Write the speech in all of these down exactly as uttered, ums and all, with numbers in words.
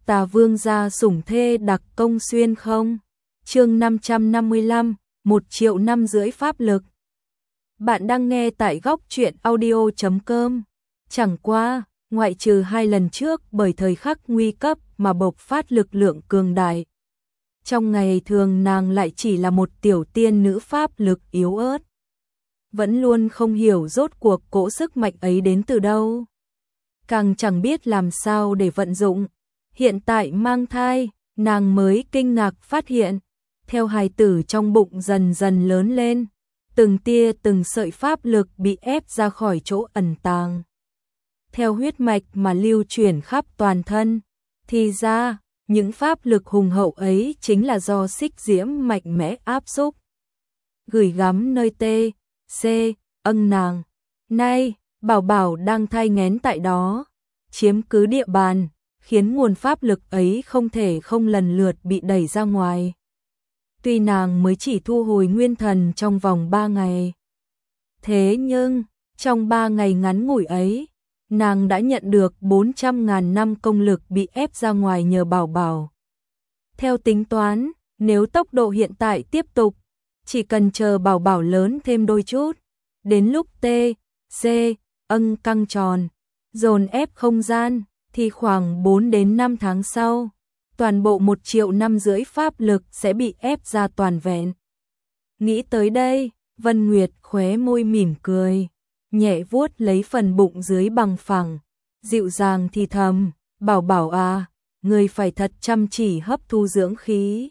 Tà Vương gia sủng thê đặc công xuyên không? Chương năm trăm năm mươi lăm, một triệu năm rưỡi pháp lực. Bạn đang nghe tại góc truyện audio chấm com. Chẳng qua, ngoại trừ hai lần trước bởi thời khắc nguy cấp mà bộc phát lực lượng cường đại. Trong ngày thường nàng lại chỉ là một tiểu tiên nữ pháp lực yếu ớt. Vẫn luôn không hiểu rốt cuộc cỗ sức mạnh ấy đến từ đâu. Càng chẳng biết làm sao để vận dụng. Hiện tại mang thai, nàng mới kinh ngạc phát hiện, theo hài tử trong bụng dần dần lớn lên, từng tia từng sợi pháp lực bị ép ra khỏi chỗ ẩn tàng. Theo huyết mạch mà lưu chuyển khắp toàn thân, thì ra, những pháp lực hùng hậu ấy chính là do xích diễm mạnh mẽ áp xúc. Gửi gắm nơi tê, xê, âng nàng. Nay, bảo bảo đang thai nghén tại đó, chiếm cứ địa bàn, khiến nguồn pháp lực ấy không thể không lần lượt bị đẩy ra ngoài. Tuy nàng mới chỉ thu hồi nguyên thần trong vòng ba ngày. Thế nhưng, trong ba ngày ngắn ngủi ấy, nàng đã nhận được bốn trăm ngàn năm công lực bị ép ra ngoài nhờ bảo bảo. Theo tính toán, nếu tốc độ hiện tại tiếp tục, chỉ cần chờ bảo bảo lớn thêm đôi chút, đến lúc T, C, âng căng tròn, dồn ép không gian, thì khoảng bốn đến năm tháng sau, toàn bộ một triệu năm rưỡi pháp lực sẽ bị ép ra toàn vẹn. Nghĩ tới đây, Vân Nguyệt khóe môi mỉm cười, nhẹ vuốt lấy phần bụng dưới bằng phẳng, dịu dàng thì thầm, bảo bảo à, người phải thật chăm chỉ hấp thu dưỡng khí.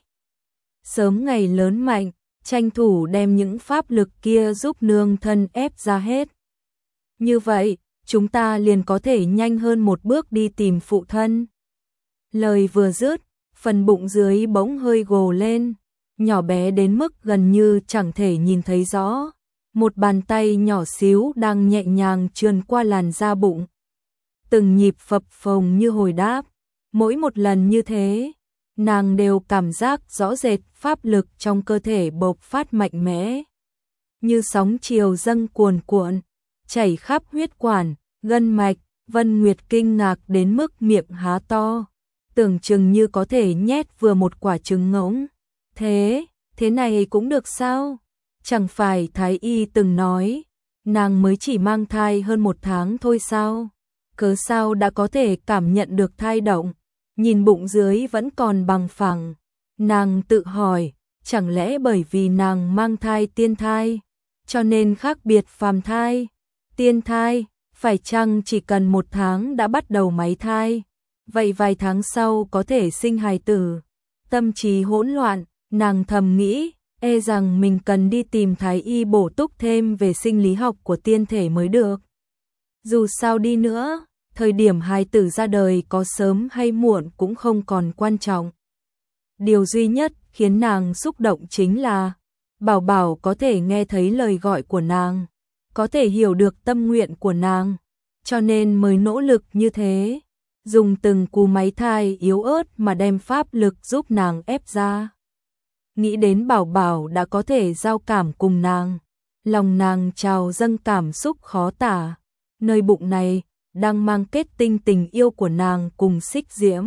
Sớm ngày lớn mạnh, tranh thủ đem những pháp lực kia giúp nương thân ép ra hết. Như vậy, chúng ta liền có thể nhanh hơn một bước đi tìm phụ thân. Lời vừa dứt, phần bụng dưới bỗng hơi gồ lên, nhỏ bé đến mức gần như chẳng thể nhìn thấy rõ. Một bàn tay nhỏ xíu đang nhẹ nhàng trườn qua làn da bụng. Từng nhịp phập phồng như hồi đáp, mỗi một lần như thế, nàng đều cảm giác rõ rệt pháp lực trong cơ thể bộc phát mạnh mẽ. Như sóng chiều dâng cuồn cuộn, chảy khắp huyết quản, gân mạch. Vân Nguyệt kinh ngạc đến mức miệng há to, tưởng chừng như có thể nhét vừa một quả trứng ngỗng. Thế, thế này cũng được sao? Chẳng phải Thái Y từng nói, nàng mới chỉ mang thai hơn một tháng thôi sao? Cớ sao đã có thể cảm nhận được thai động, nhìn bụng dưới vẫn còn bằng phẳng. Nàng tự hỏi, chẳng lẽ bởi vì nàng mang thai tiên thai, cho nên khác biệt phàm thai? Tiên thai, phải chăng chỉ cần một tháng đã bắt đầu máy thai, vậy vài tháng sau có thể sinh hài tử? Tâm trí hỗn loạn, nàng thầm nghĩ, e rằng mình cần đi tìm Thái Y bổ túc thêm về sinh lý học của tiên thể mới được. Dù sao đi nữa, thời điểm hài tử ra đời có sớm hay muộn cũng không còn quan trọng. Điều duy nhất khiến nàng xúc động chính là, bảo bảo có thể nghe thấy lời gọi của nàng, có thể hiểu được tâm nguyện của nàng, cho nên mới nỗ lực như thế, dùng từng cú máy thai yếu ớt mà đem pháp lực giúp nàng ép ra. Nghĩ đến bảo bảo đã có thể giao cảm cùng nàng, lòng nàng trào dâng cảm xúc khó tả. Nơi bụng này đang mang kết tinh tình yêu của nàng cùng xích diễm.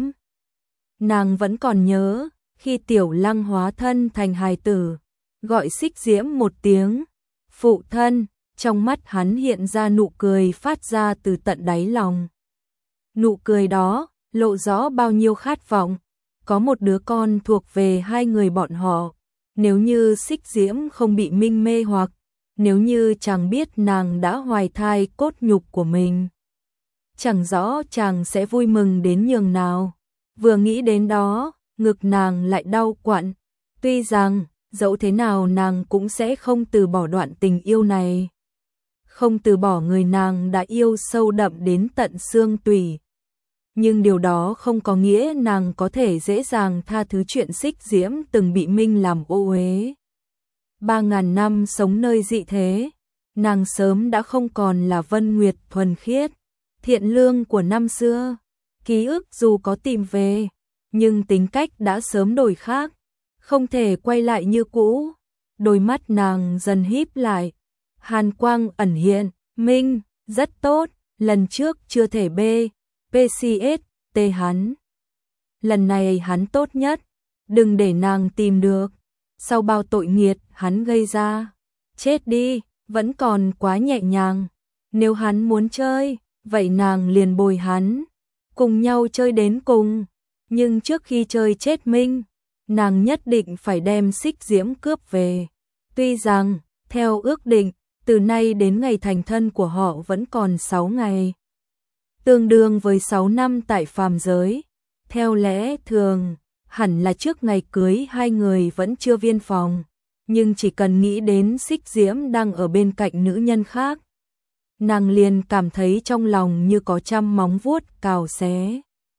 Nàng vẫn còn nhớ khi Tiểu Lăng hóa thân thành hài tử, gọi xích diễm một tiếng phụ thân, trong mắt hắn hiện ra nụ cười phát ra từ tận đáy lòng. Nụ cười đó lộ rõ bao nhiêu khát vọng, có một đứa con thuộc về hai người bọn họ. Nếu như xích diễm không bị minh mê hoặc, nếu như chàng biết nàng đã hoài thai cốt nhục của mình, chẳng rõ chàng sẽ vui mừng đến nhường nào. Vừa nghĩ đến đó, ngực nàng lại đau quặn. Tuy rằng, dẫu thế nào nàng cũng sẽ không từ bỏ đoạn tình yêu này. Không từ bỏ người nàng đã yêu sâu đậm đến tận xương tủy. Nhưng điều đó không có nghĩa nàng có thể dễ dàng tha thứ chuyện xích diễm từng bị Minh làm ô uế. Ba ngàn năm sống nơi dị thế, nàng sớm đã không còn là Vân Nguyệt thuần khiết, thiện lương của năm xưa. Ký ức dù có tìm về, nhưng tính cách đã sớm đổi khác, không thể quay lại như cũ. Đôi mắt nàng dần híp lại, hàn quang ẩn hiện. Minh, rất tốt, lần trước chưa thể bê, pê xê ét, tê hắn. lần này hắn tốt nhất, đừng để nàng tìm được. Sau bao tội nghiệt hắn gây ra, chết đi, vẫn còn quá nhẹ nhàng. Nếu hắn muốn chơi, vậy nàng liền bồi hắn, cùng nhau chơi đến cùng. Nhưng trước khi chơi chết Minh, nàng nhất định phải đem Xích Diễm cướp về. Tuy rằng, theo ước định, từ nay đến ngày thành thân của họ vẫn còn sáu ngày, tương đương với sáu năm tại phàm giới. Theo lẽ thường, hẳn là trước ngày cưới hai người vẫn chưa viên phòng, nhưng chỉ cần nghĩ đến Xích Diễm đang ở bên cạnh nữ nhân khác, nàng liền cảm thấy trong lòng như có trăm móng vuốt cào xé.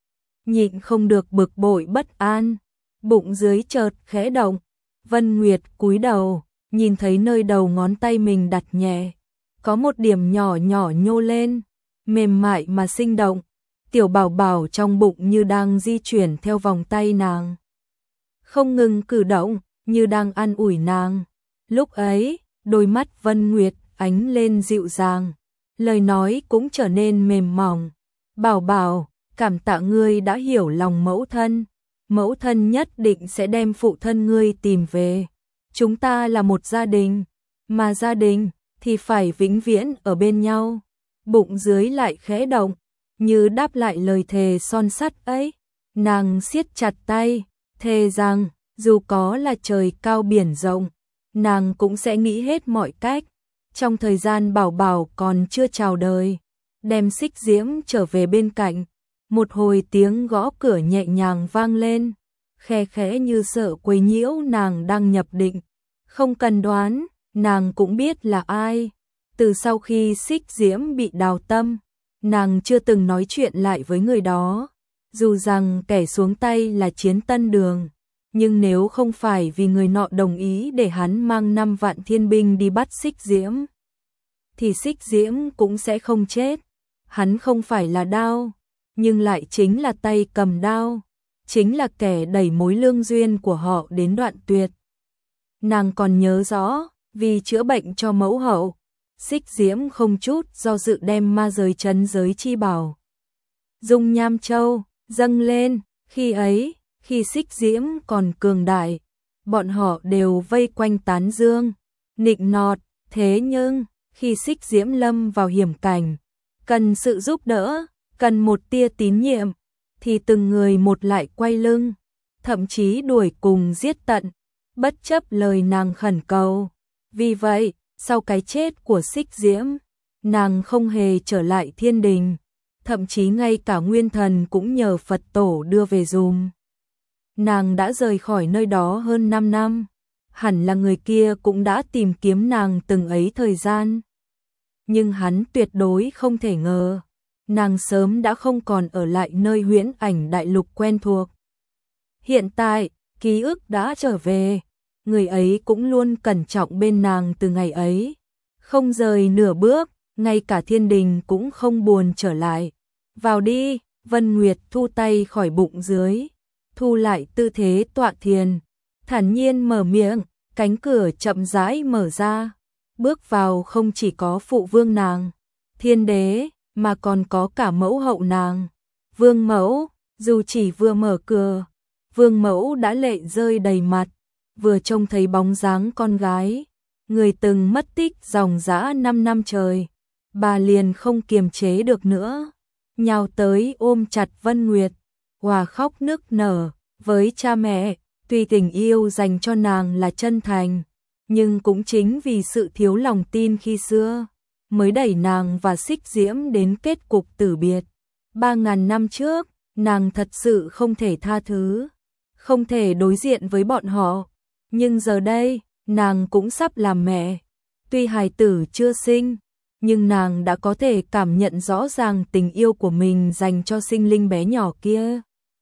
Nhịn không được bực bội bất an, bụng dưới chợt khẽ động. Vân Nguyệt cúi đầu, nhìn thấy nơi đầu ngón tay mình đặt nhẹ, có một điểm nhỏ nhỏ nhô lên, mềm mại mà sinh động. Tiểu bảo bảo trong bụng như đang di chuyển theo vòng tay nàng, không ngừng cử động, như đang an ủi nàng. Lúc ấy, đôi mắt Vân Nguyệt ánh lên dịu dàng, lời nói cũng trở nên mềm mỏng. Bảo bảo, cảm tạ ngươi đã hiểu lòng mẫu thân, mẫu thân nhất định sẽ đem phụ thân ngươi tìm về. Chúng ta là một gia đình, mà gia đình thì phải vĩnh viễn ở bên nhau. Bụng dưới lại khẽ động, như đáp lại lời thề son sắt ấy. Nàng siết chặt tay, thề rằng dù có là trời cao biển rộng, nàng cũng sẽ nghĩ hết mọi cách, trong thời gian bảo bảo còn chưa chào đời, đem Xích Diễm trở về bên cạnh. Một hồi tiếng gõ cửa nhẹ nhàng vang lên, khe khẽ như sợ quấy nhiễu nàng đang nhập định. Không cần đoán, nàng cũng biết là ai. Từ sau khi Xích Diễm bị đào tâm, nàng chưa từng nói chuyện lại với người đó. Dù rằng kẻ xuống tay là Chiến Tân Đường, nhưng nếu không phải vì người nọ đồng ý để hắn mang năm vạn thiên binh đi bắt Xích Diễm, thì Xích Diễm cũng sẽ không chết. Hắn không phải là đao, nhưng lại chính là tay cầm đao, chính là kẻ đẩy mối lương duyên của họ đến đoạn tuyệt. Nàng còn nhớ rõ, vì chữa bệnh cho mẫu hậu, Xích Diễm không chút do dự đem ma giới trấn giới chi bảo Dung Nham Châu dâng lên. Khi ấy, khi Xích Diễm còn cường đại, bọn họ đều vây quanh tán dương, nịnh nọt. Thế nhưng, khi Xích Diễm lâm vào hiểm cảnh, cần sự giúp đỡ, cần một tia tín nhiệm, thì từng người một lại quay lưng, thậm chí đuổi cùng giết tận, bất chấp lời nàng khẩn cầu. Vì vậy, sau cái chết của Xích Diễm, nàng không hề trở lại thiên đình, thậm chí ngay cả nguyên thần cũng nhờ Phật tổ đưa về dùm. Nàng đã rời khỏi nơi đó hơn năm năm, hẳn là người kia cũng đã tìm kiếm nàng từng ấy thời gian. Nhưng hắn tuyệt đối không thể ngờ, nàng sớm đã không còn ở lại nơi huyễn ảnh đại lục quen thuộc. Hiện tại, ký ức đã trở về, người ấy cũng luôn cẩn trọng bên nàng từ ngày ấy, không rời nửa bước, ngay cả thiên đình cũng không buồn trở lại. Vào đi. Vân Nguyệt thu tay khỏi bụng dưới, thu lại tư thế tọa thiền, thản nhiên mở miệng. Cánh cửa chậm rãi mở ra, bước vào không chỉ có phụ vương nàng, thiên đế, mà còn có cả mẫu hậu nàng. Vương mẫu, dù chỉ vừa mở cửa, vương mẫu đã lệ rơi đầy mặt, vừa trông thấy bóng dáng con gái, người từng mất tích dòng dã năm năm trời, bà liền không kiềm chế được nữa, nhào tới ôm chặt Vân Nguyệt, hòa khóc nức nở. Với cha mẹ, tuy tình yêu dành cho nàng là chân thành, nhưng cũng chính vì sự thiếu lòng tin khi xưa, mới đẩy nàng và Xích Diễm đến kết cục tử biệt. Ba ngàn năm trước, nàng thật sự không thể tha thứ, không thể đối diện với bọn họ. Nhưng giờ đây, nàng cũng sắp làm mẹ. Tuy hài tử chưa sinh, nhưng nàng đã có thể cảm nhận rõ ràng tình yêu của mình dành cho sinh linh bé nhỏ kia.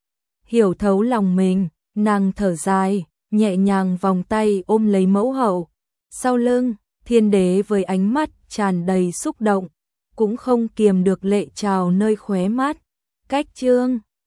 Hiểu thấu lòng mình, nàng thở dài, nhẹ nhàng vòng tay ôm lấy mẫu hậu. Sau lưng, thiên đế với ánh mắt tràn đầy xúc động, cũng không kiềm được lệ trào nơi khóe mắt. Cách chương